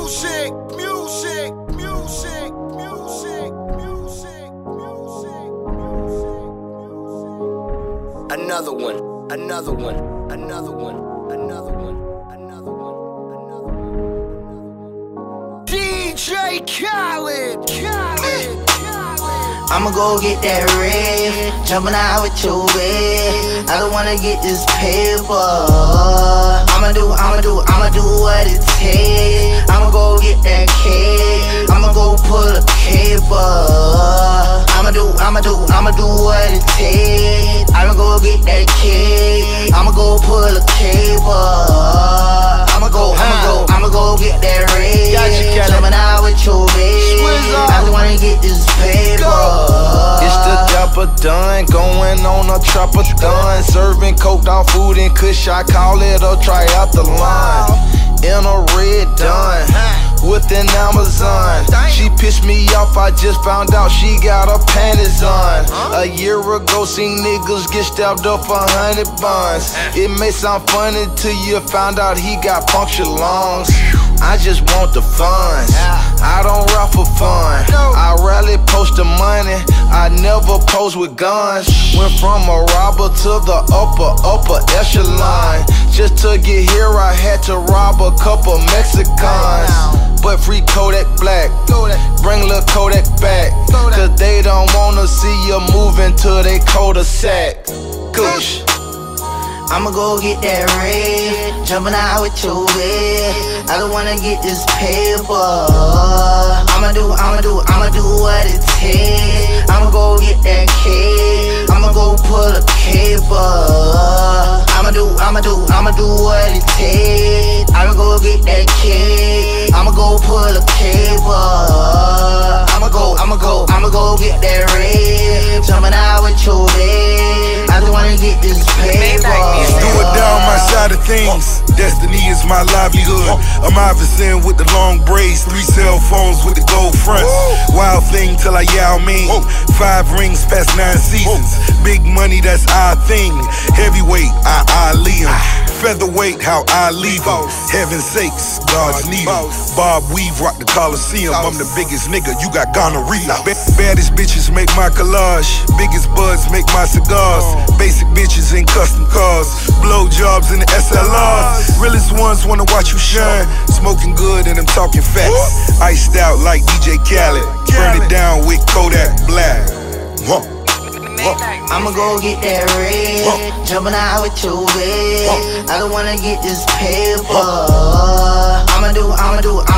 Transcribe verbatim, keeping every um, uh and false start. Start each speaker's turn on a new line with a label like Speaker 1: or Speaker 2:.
Speaker 1: music, music, music, music, music, music, music. Another one, another one, another one, another one, another one, another one. D J Khaled, Khaled, Khaled.
Speaker 2: I'ma go get that red, jumping out with your bed. I don't wanna get this paper. I'ma do, I'ma do, I'ma do what it takes. I'ma go get that cake. I'ma go pull a paper. I'ma do, I'ma do, I'ma do what it takes. I'ma go get that cake. I'ma go pull a paper. I'ma go, I'ma go, I'ma go get that red, jumping out with your bed. I just wanna get this paper.
Speaker 3: It's the dapper done, going on a trapper done. Serving coke dog food and kush, I call it a triathlon. In a red done, with an Amazon. She pissed me off, I just found out she got her panties on. A year ago, seen niggas get stabbed up for hundred buns. It may sound funny till you found out he got punctured lungs. I just want the funds, I don't rap for fun. I rarely post the money, I never pose with guns. Went from a robber to the upper, upper echelon. Just to get here I had to rob a couple Mexicans. But free Kodak Black, bring lil' Kodak back. Cause they don't wanna see you moving to they cul-de-sac. Kush.
Speaker 2: I'ma go get that red, jumping out with your bed. I don't wanna get this paper. I'ma do, I'ma do, I'ma do what it takes. I'ma go get that cake. I'ma go pull a paper. I'ma do, I'ma do, I'ma do what it takes. I'ma go get that cake. I'ma go pull a paper. I'ma go, I'ma go, I'ma go get that red, jumping out with your bed. I just wanna get this paper.
Speaker 4: Do it down my side of things. Destiny is my livelihood. I'm Iverson with the long braids, three cell phones with the gold fronts. Wild thing till I Yao Ming. Five rings past nine seasons. Big money, that's our thing. Heavyweight, I Ali him. Featherweight, how I leave him. Heaven's sakes, God's need him. Bob Weave rock the Coliseum. I'm the biggest nigga, you got gonorrhea. Baddest bitches make my collage. Biggest buds make my cigars. Basic bitches in custom cars. Blow jobs in the S L Rs. Realest ones wanna watch you shine. Smoking good and I'm talking facts. Iced out like D J Khaled. Burn it down with Kodak Black. Whoa.
Speaker 2: I'ma go get that red, jumping out with your bed. I don't wanna get this paper. I'ma do, I'ma do,